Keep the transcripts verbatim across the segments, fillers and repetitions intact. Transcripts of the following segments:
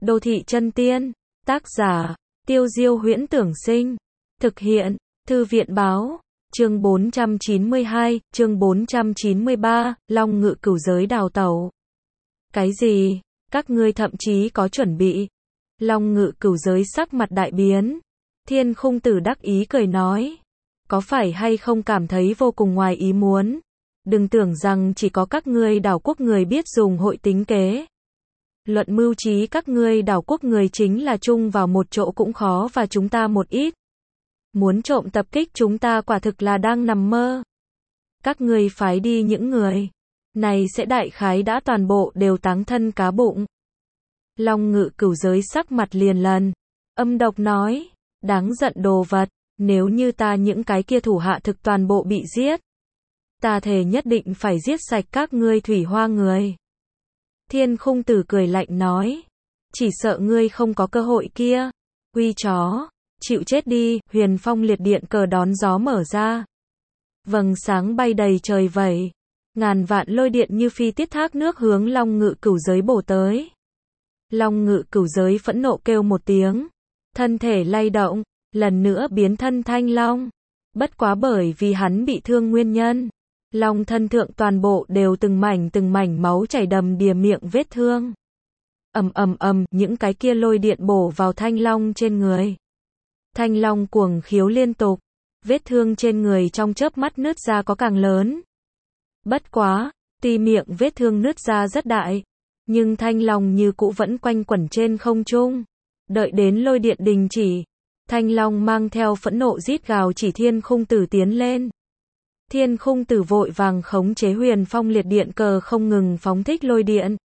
Đô thị chân tiên, tác giả, Tiêu Diêu Huyễn Tưởng Sinh, thực hiện, Thư viện Báo, chương bốn trăm chín mươi hai, chương bốn trăm chín mươi ba, Long Ngự Cửu Giới đào tẩu. Cái gì? Các ngươi thậm chí có chuẩn bị. Long Ngự Cửu Giới sắc mặt đại biến. Thiên Khung Tử đắc ý cười nói. Có phải hay không cảm thấy vô cùng ngoài ý muốn? Đừng tưởng rằng chỉ có các ngươi đảo quốc người biết dùng hội tính kế. Luận mưu trí các ngươi đảo quốc người chính là chung vào một chỗ cũng khó và chúng ta một ít. Muốn trộm tập kích chúng ta quả thực là đang nằm mơ. Các ngươi phái đi những người này sẽ đại khái đã toàn bộ đều táng thân cá bụng. Long Ngự Cửu Giới sắc mặt liền lần, âm độc nói, đáng giận đồ vật, nếu như ta những cái kia thủ hạ thực toàn bộ bị giết, ta thề nhất định phải giết sạch các ngươi Thủy Hoa người. Thiên Khung Tử cười lạnh nói, chỉ sợ ngươi không có cơ hội kia. Quy chó, chịu chết đi. Huyền Phong liệt điện cờ đón gió mở ra. Vầng sáng bay đầy trời vẩy. Ngàn vạn lôi điện như phi tiết thác nước hướng Long Ngự Cửu Giới bổ tới. Long Ngự Cửu Giới phẫn nộ kêu một tiếng. Thân thể lay động, lần nữa biến thân thanh long. Bất quá bởi vì hắn bị thương nguyên nhân. Long thân thượng toàn bộ đều từng mảnh từng mảnh máu chảy đầm đìa miệng vết thương. Ầm ầm ầm, những cái kia lôi điện bổ vào thanh long trên người. Thanh long cuồng khiếu liên tục, vết thương trên người trong chớp mắt nứt ra có càng lớn. Bất quá, tuy miệng vết thương nứt ra rất đại, nhưng thanh long như cũ vẫn quanh quẩn trên không trung. Đợi đến lôi điện đình chỉ, thanh long mang theo phẫn nộ rít gào chỉ Thiên Khung Tử tiến lên. Thiên Khung Tử vội vàng khống chế Huyền Phong liệt điện cờ không ngừng phóng thích lôi điện.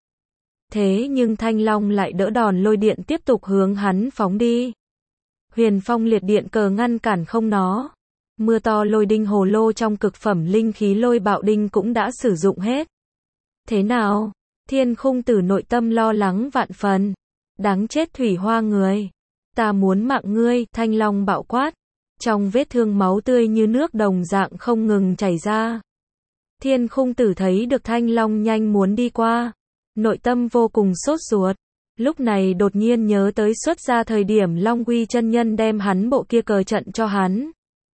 Thế nhưng thanh long lại đỡ đòn lôi điện tiếp tục hướng hắn phóng đi. Huyền Phong liệt điện cờ ngăn cản không nó. Mưa to lôi đinh hồ lô trong cực phẩm linh khí lôi bạo đinh cũng đã sử dụng hết. Thế nào? Thiên Khung Tử nội tâm lo lắng vạn phần. Đáng chết Thủy Hoa người. Ta muốn mạng ngươi. Thanh long bạo quát. Trong vết thương máu tươi như nước đồng dạng không ngừng chảy ra. Thiên Khung Tử thấy được thanh long nhanh muốn đi qua. Nội tâm vô cùng sốt ruột. Lúc này đột nhiên nhớ tới xuất ra thời điểm Long Quy chân nhân đem hắn bộ kia cờ trận cho hắn.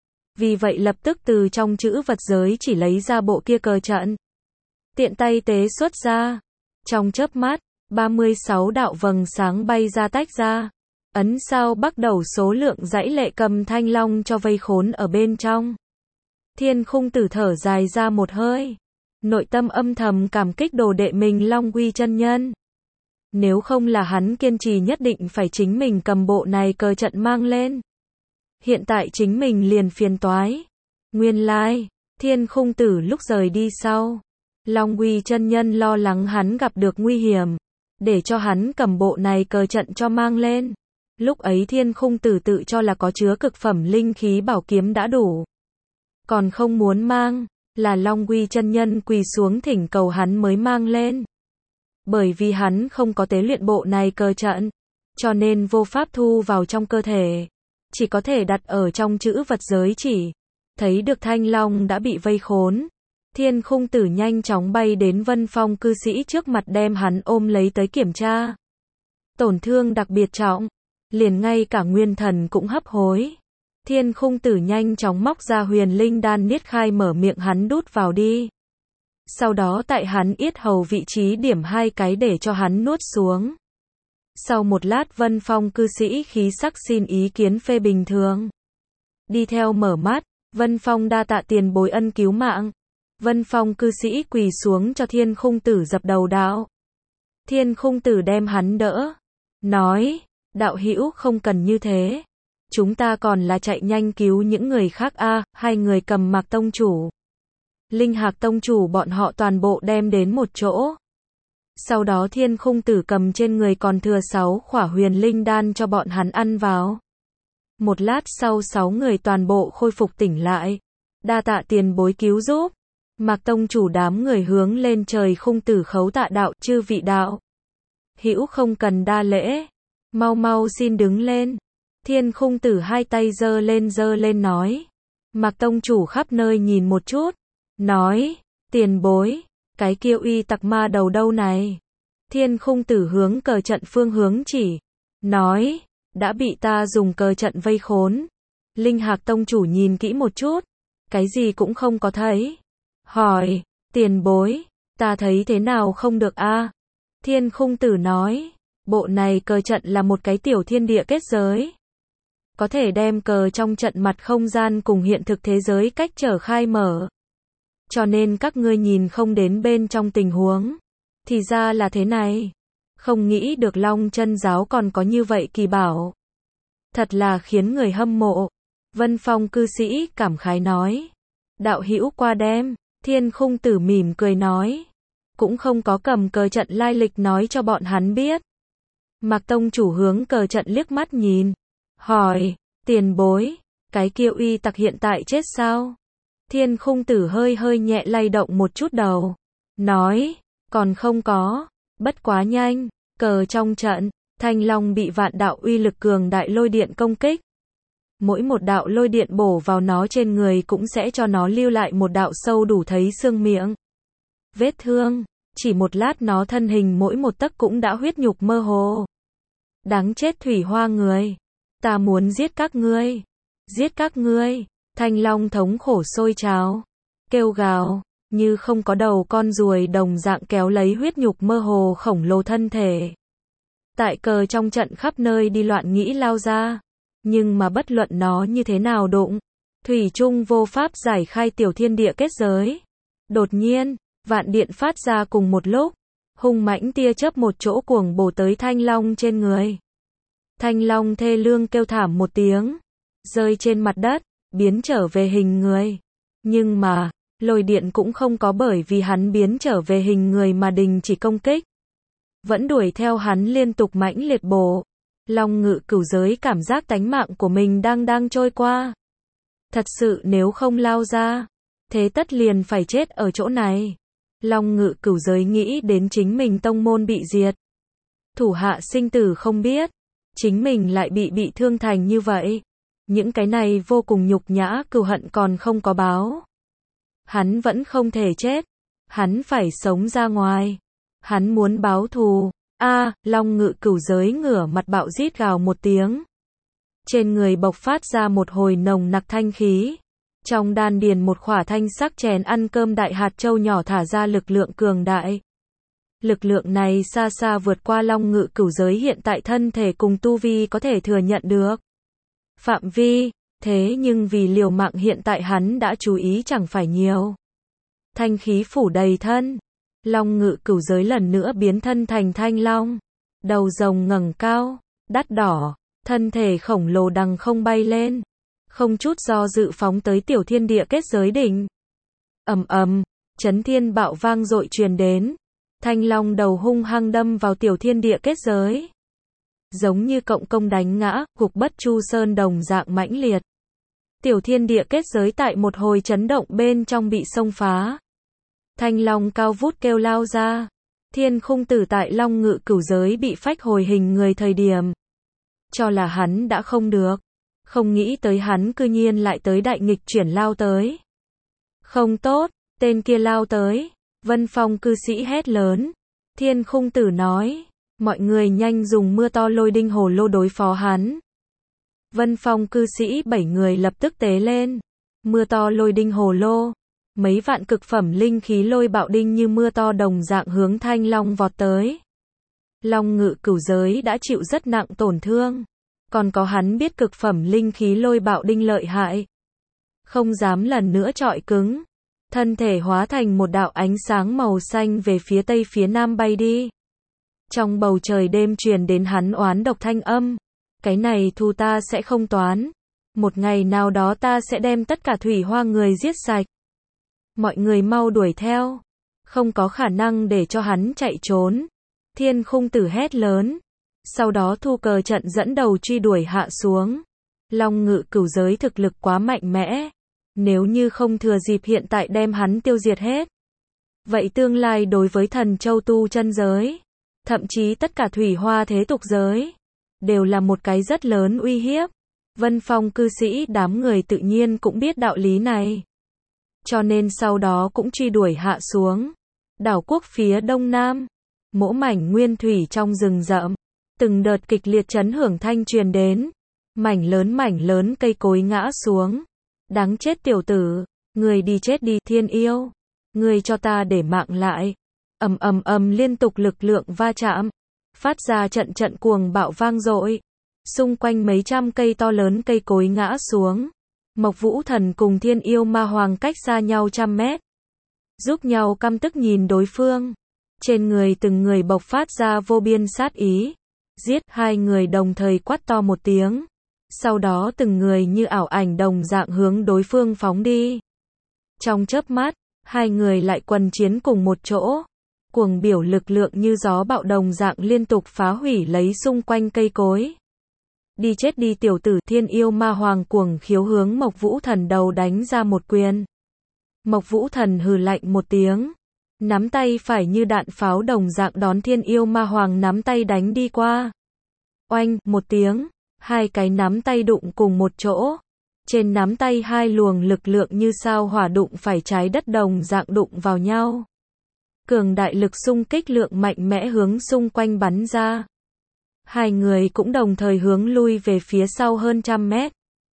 Vì vậy lập tức từ trong chữ vật giới chỉ lấy ra bộ kia cờ trận. Tiện tay tế xuất ra. Trong chớp mắt, ba mươi sáu đạo vầng sáng bay ra tách ra. Ấn sao bắt đầu số lượng dãy lệ cầm thanh long cho vây khốn ở bên trong. Thiên Khung Tử thở dài ra một hơi. Nội tâm âm thầm cảm kích đồ đệ mình Long Quy chân nhân. Nếu không là hắn kiên trì nhất định phải chính mình cầm bộ này cờ trận mang lên. Hiện tại chính mình liền phiền toái. Nguyên lai, Thiên Khung Tử lúc rời đi sau. Long Quy chân nhân lo lắng hắn gặp được nguy hiểm. Để cho hắn cầm bộ này cờ trận cho mang lên. Lúc ấy Thiên Khung Tử tự cho là có chứa cực phẩm linh khí bảo kiếm đã đủ. Còn không muốn mang, là Long Quy chân nhân quỳ xuống thỉnh cầu hắn mới mang lên. Bởi vì hắn không có tế luyện bộ này cờ trận, cho nên vô pháp thu vào trong cơ thể. Chỉ có thể đặt ở trong chữ vật giới chỉ. Thấy được thanh long đã bị vây khốn. Thiên Khung Tử nhanh chóng bay đến Vân Phong cư sĩ trước mặt đem hắn ôm lấy tới kiểm tra. Tổn thương đặc biệt trọng. Liền ngay cả nguyên thần cũng hấp hối. Thiên Khung Tử nhanh chóng móc ra huyền linh đan niết khai mở miệng hắn đút vào đi. Sau đó tại hắn yết hầu vị trí điểm hai cái để cho hắn nuốt xuống. Sau một lát Vân Phong cư sĩ khí sắc xin ý kiến phê bình thường. Đi theo mở mắt, Vân Phong đa tạ tiền bối ân cứu mạng. Vân Phong cư sĩ quỳ xuống cho Thiên Khung Tử dập đầu đạo. Thiên Khung Tử đem hắn đỡ. Nói, đạo hữu không cần như thế. Chúng ta còn là chạy nhanh cứu những người khác a. À, hai người cầm Mạc tông chủ. Linh Hạc tông chủ bọn họ toàn bộ đem đến một chỗ. Sau đó Thiên Khung Tử cầm trên người còn thừa sáu khỏa huyền linh đan cho bọn hắn ăn vào. Một lát sau sáu người toàn bộ khôi phục tỉnh lại. Đa tạ tiền bối cứu giúp. Mạc tông chủ đám người hướng lên trời Khung Tử khấu tạ đạo, chư vị đạo hữu không cần đa lễ. Mau mau xin đứng lên. Thiên Khung Tử hai tay giơ lên giơ lên nói. Mạc tông chủ khắp nơi nhìn một chút. Nói, tiền bối, cái kia uy tặc ma đầu đâu này? Thiên Khung Tử hướng cờ trận phương hướng chỉ, nói, đã bị ta dùng cờ trận vây khốn. Linh Hạc tông chủ nhìn kỹ một chút, cái gì cũng không có thấy. Hỏi, tiền bối, ta thấy thế nào không được a? Thiên Khung Tử nói, bộ này cờ trận là một cái tiểu thiên địa kết giới. Có thể đem cờ trong trận mặt không gian cùng hiện thực thế giới cách trở khai mở. Cho nên các ngươi nhìn không đến bên trong tình huống. Thì ra là thế này. Không nghĩ được Long Chân giáo còn có như vậy kỳ bảo. Thật là khiến người hâm mộ. Vân Phong cư sĩ cảm khái nói. Đạo hữu qua đem. Thiên Khung Tử mỉm cười nói. Cũng không có cầm cờ trận lai lịch nói cho bọn hắn biết. Mạc tông chủ hướng cờ trận liếc mắt nhìn. Hỏi, tiền bối, cái kia uy tặc hiện tại chết sao? Thiên Khung Tử hơi hơi nhẹ lay động một chút đầu. Nói, còn không có, bất quá nhanh, cờ trong trận, Thanh Long bị vạn đạo uy lực cường đại lôi điện công kích. Mỗi một đạo lôi điện bổ vào nó trên người cũng sẽ cho nó lưu lại một đạo sâu đủ thấy xương miệng. Vết thương, chỉ một lát nó thân hình mỗi một tấc cũng đã huyết nhục mơ hồ. Đáng chết thủy hoa người, ta muốn giết các ngươi, giết các ngươi. Thanh Long thống khổ sôi trào, kêu gào, như không có đầu con ruồi đồng dạng kéo lấy huyết nhục mơ hồ khổng lồ thân thể. Tại cờ trong trận khắp nơi đi loạn nghĩ lao ra, nhưng mà bất luận nó như thế nào đụng, thủy chung vô pháp giải khai tiểu thiên địa kết giới. Đột nhiên, vạn điện phát ra cùng một lúc, hung mãnh tia chớp một chỗ cuồng bổ tới Thanh Long trên người. Thanh Long thê lương kêu thảm một tiếng, rơi trên mặt đất, biến trở về hình người. Nhưng mà, lôi điện cũng không có bởi vì hắn biến trở về hình người mà đình chỉ công kích. Vẫn đuổi theo hắn liên tục mãnh liệt bổ. Long Ngự Cửu giới cảm giác tánh mạng của mình đang đang trôi qua. Thật sự nếu không lao ra, thế tất liền phải chết ở chỗ này. Long Ngự Cửu giới nghĩ đến chính mình tông môn bị diệt. Thủ hạ sinh tử không biết, chính mình lại bị bị thương thành như vậy. Những cái này vô cùng nhục nhã, cừu hận còn không có báo. Hắn vẫn không thể chết. Hắn phải sống ra ngoài. Hắn muốn báo thù. A, à, Long Ngự Cửu giới ngửa mặt bạo rít gào một tiếng. Trên người bộc phát ra một hồi nồng nặc thanh khí. Trong đan điền một khỏa thanh sắc chén ăn cơm đại hạt châu nhỏ thả ra lực lượng cường đại. Lực lượng này xa xa vượt qua Long Ngự Cửu giới hiện tại thân thể cùng tu vi có thể thừa nhận được. Phạm vi, thế nhưng vì liều mạng hiện tại hắn đã chú ý chẳng phải nhiều. Thanh khí phủ đầy thân. Long Ngự Cửu giới lần nữa biến thân thành thanh long. Đầu rồng ngẩng cao, đắt đỏ, thân thể khổng lồ đằng không bay lên. Không chút do dự phóng tới tiểu thiên địa kết giới đỉnh. Ầm ầm, chấn thiên bạo vang dội truyền đến. Thanh long đầu hung hăng đâm vào tiểu thiên địa kết giới. Giống như cộng công đánh ngã, gục bất chu sơn đồng dạng mãnh liệt. Tiểu thiên địa kết giới tại một hồi chấn động bên trong bị xông phá. Thanh long cao vút kêu lao ra. Thiên Khung Tử tại Long Ngự Cửu giới bị phách hồi hình người thời điểm. Cho là hắn đã không được. Không nghĩ tới hắn cư nhiên lại tới đại nghịch chuyển lao tới. Không tốt, tên kia lao tới. Vân Phong cư sĩ hét lớn. Thiên Khung Tử nói. Mọi người nhanh dùng mưa to lôi đinh hồ lô đối phó hắn. Vân Phong cư sĩ bảy người lập tức tế lên. Mưa to lôi đinh hồ lô. Mấy vạn cực phẩm linh khí lôi bạo đinh như mưa to đồng dạng hướng Thanh Long vọt tới. Long Ngự Cửu giới đã chịu rất nặng tổn thương. Còn có hắn biết cực phẩm linh khí lôi bạo đinh lợi hại. Không dám lần nữa chọi cứng. Thân thể hóa thành một đạo ánh sáng màu xanh về phía tây phía nam bay đi. Trong bầu trời đêm truyền đến hắn oán độc thanh âm. Cái này thu ta sẽ không toán. Một ngày nào đó ta sẽ đem tất cả thủy hoa người giết sạch. Mọi người mau đuổi theo. Không có khả năng để cho hắn chạy trốn. Thiên Khung Tử hét lớn. Sau đó thu cờ trận dẫn đầu truy đuổi hạ xuống. Long Ngự Cửu giới thực lực quá mạnh mẽ. Nếu như không thừa dịp hiện tại đem hắn tiêu diệt hết. Vậy tương lai đối với thần châu tu chân giới. Thậm chí tất cả thủy hoa thế tục giới. Đều là một cái rất lớn uy hiếp. Vân Phong cư sĩ đám người tự nhiên cũng biết đạo lý này. Cho nên sau đó cũng truy đuổi hạ xuống. Đảo quốc phía đông nam. Mỗi mảnh nguyên thủy trong rừng rậm, từng đợt kịch liệt chấn hưởng thanh truyền đến, mảnh lớn mảnh lớn cây cối ngã xuống. Đáng chết tiểu tử, người đi chết đi, Thiên Yêu, người cho ta để mạng lại. Ầm ầm ầm liên tục lực lượng va chạm, phát ra trận trận cuồng bạo vang dội. Xung quanh mấy trăm cây to lớn cây cối ngã xuống. Mộc Vũ Thần cùng Thiên Yêu Ma Hoàng cách xa nhau trăm mét, giúp nhau căm tức nhìn đối phương. Trên người từng người bộc phát ra vô biên sát ý. Giết, hai người đồng thời quát to một tiếng. Sau đó từng người như ảo ảnh đồng dạng hướng đối phương phóng đi. Trong chớp mắt, hai người lại quần chiến cùng một chỗ. Cuồng biểu lực lượng như gió bạo đồng dạng liên tục phá hủy lấy xung quanh cây cối. Đi chết đi tiểu tử, Thiên Yêu Ma Hoàng cuồng khiếu hướng Mộc Vũ Thần đầu đánh ra một quyền. Mộc Vũ Thần hừ lạnh một tiếng, nắm tay phải như đạn pháo đồng dạng đón Thiên Yêu Ma Hoàng nắm tay đánh đi qua. Oanh, một tiếng, hai cái nắm tay đụng cùng một chỗ. Trên nắm tay hai luồng lực lượng như sao hỏa đụng phải trái đất đồng dạng đụng vào nhau. Cường đại lực xung kích lượng mạnh mẽ hướng xung quanh bắn ra. Hai người cũng đồng thời hướng lui về phía sau hơn trăm mét.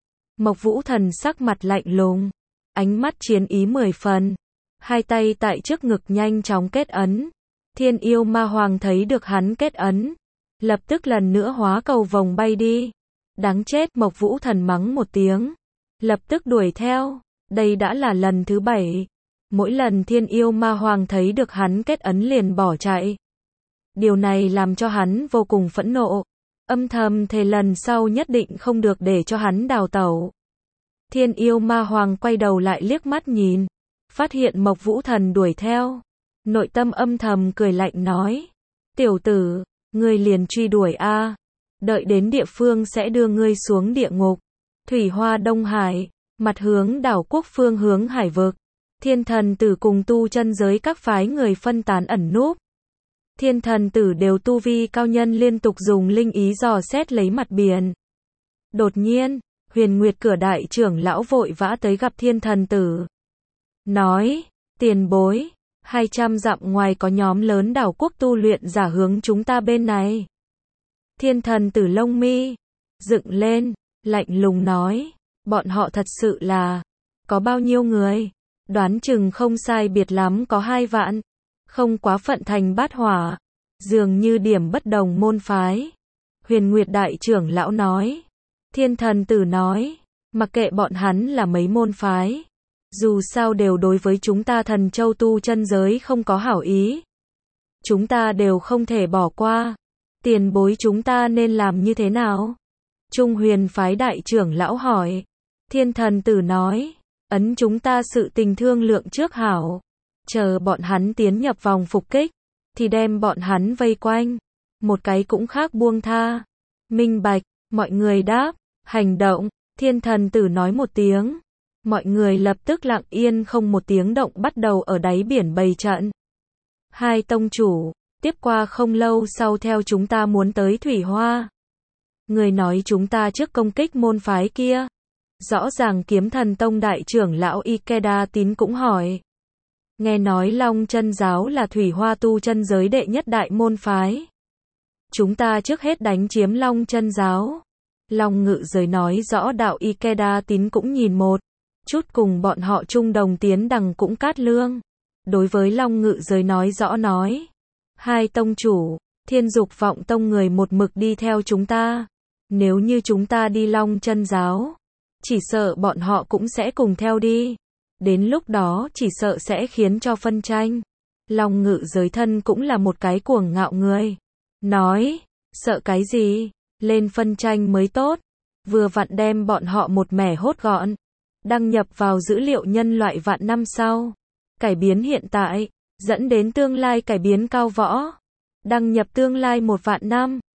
Mộc Vũ Thần sắc mặt lạnh lùng, ánh mắt chiến ý mười phần, hai tay tại trước ngực nhanh chóng kết ấn. Thiên Yêu Ma Hoàng thấy được hắn kết ấn, lập tức lần nữa hóa cầu vồng bay đi. Đáng chết, Mộc Vũ Thần mắng một tiếng, lập tức đuổi theo. Đây đã là lần thứ bảy. Mỗi lần Thiên Yêu Ma Hoàng thấy được hắn kết ấn liền bỏ chạy. Điều này làm cho hắn vô cùng phẫn nộ, âm thầm thề lần sau nhất định không được để cho hắn đào tẩu. Thiên Yêu Ma Hoàng quay đầu lại liếc mắt nhìn, phát hiện Mộc Vũ Thần đuổi theo, nội tâm âm thầm cười lạnh nói: "Tiểu tử, ngươi liền truy đuổi a, đợi đến địa phương sẽ đưa ngươi xuống địa ngục." Thủy Hoa Đông Hải, mặt hướng đảo quốc phương hướng hải vực, Thiên Thần Tử cùng tu chân giới các phái người phân tán ẩn núp. Thiên Thần Tử đều tu vi cao nhân liên tục dùng linh ý dò xét lấy mặt biển. Đột nhiên, Huyền Nguyệt cửa đại trưởng lão vội vã tới gặp Thiên Thần Tử. Nói, tiền bối, hai trăm dặm ngoài có nhóm lớn đảo quốc tu luyện giả hướng chúng ta bên này. Thiên Thần Tử lông mi dựng lên, lạnh lùng nói, bọn họ thật sự là, có bao nhiêu người? Đoán chừng không sai biệt lắm có hai vạn. Không quá phận thành bát hỏa, dường như điểm bất đồng môn phái. Huyền Nguyệt đại trưởng lão nói. Thiên Thần Tử nói, mặc kệ bọn hắn là mấy môn phái, dù sao đều đối với chúng ta Thần Châu tu chân giới không có hảo ý. Chúng ta đều không thể bỏ qua. Tiền bối chúng ta nên làm như thế nào? Trung Huyền phái đại trưởng lão hỏi. Thiên Thần Tử nói, ấn chúng ta sự tình thương lượng trước hảo. Chờ bọn hắn tiến nhập vòng phục kích, thì đem bọn hắn vây quanh. Một cái cũng khác buông tha. Minh bạch, mọi người đáp, hành động. Thiên Thần Tử nói một tiếng. Mọi người lập tức lặng yên không một tiếng động bắt đầu ở đáy biển bày trận. Hai tông chủ, tiếp qua không lâu sau theo chúng ta muốn tới Thủy Hoa. Người nói chúng ta trước công kích môn phái kia. Rõ ràng Kiếm Thần Tông đại trưởng lão Ikeda Tín cũng hỏi. Nghe nói Long Chân Giáo là Thủy Hoa tu chân giới đệ nhất đại môn phái. Chúng ta trước hết đánh chiếm Long Chân Giáo. Long Ngự Giới nói rõ đạo Ikeda Tín cũng nhìn một chút cùng bọn họ chung đồng tiến đằng cũng cát lương. Đối với Long Ngự Giới nói rõ nói. Hai tông chủ, Thiên Dục Vọng Tông người một mực đi theo chúng ta. Nếu như chúng ta đi Long Chân Giáo, chỉ sợ bọn họ cũng sẽ cùng theo đi. Đến lúc đó chỉ sợ sẽ khiến cho phân tranh. Long Ngự Giới thân cũng là một cái cuồng ngạo người. Nói, sợ cái gì, lên phân tranh mới tốt. Vừa vặn đem bọn họ một mẻ hốt gọn. Đăng nhập vào dữ liệu nhân loại vạn năm sau. Cải biến hiện tại, dẫn đến tương lai cải biến cao võ. Đăng nhập tương lai một vạn năm.